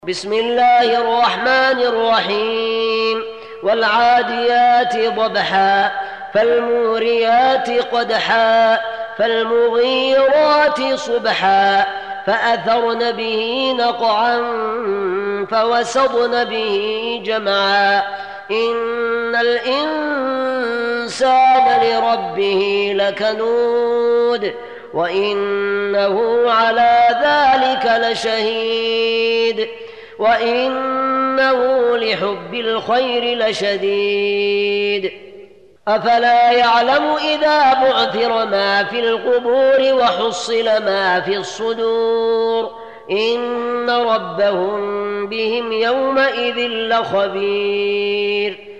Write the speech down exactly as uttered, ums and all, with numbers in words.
بسم الله الرحمن الرحيم والعاديات ضبحا فالموريات قدحا فالمغيرات صبحا فأثرن به نقعا فوسطن به جمعا إن الإنسان لربه لكنود وإنه على ذلك لشهيد وإنه لحب الخير لشديد أفلا يعلم إذا بعثر ما في القبور وحصل ما في الصدور إن ربهم بهم يومئذ لخبير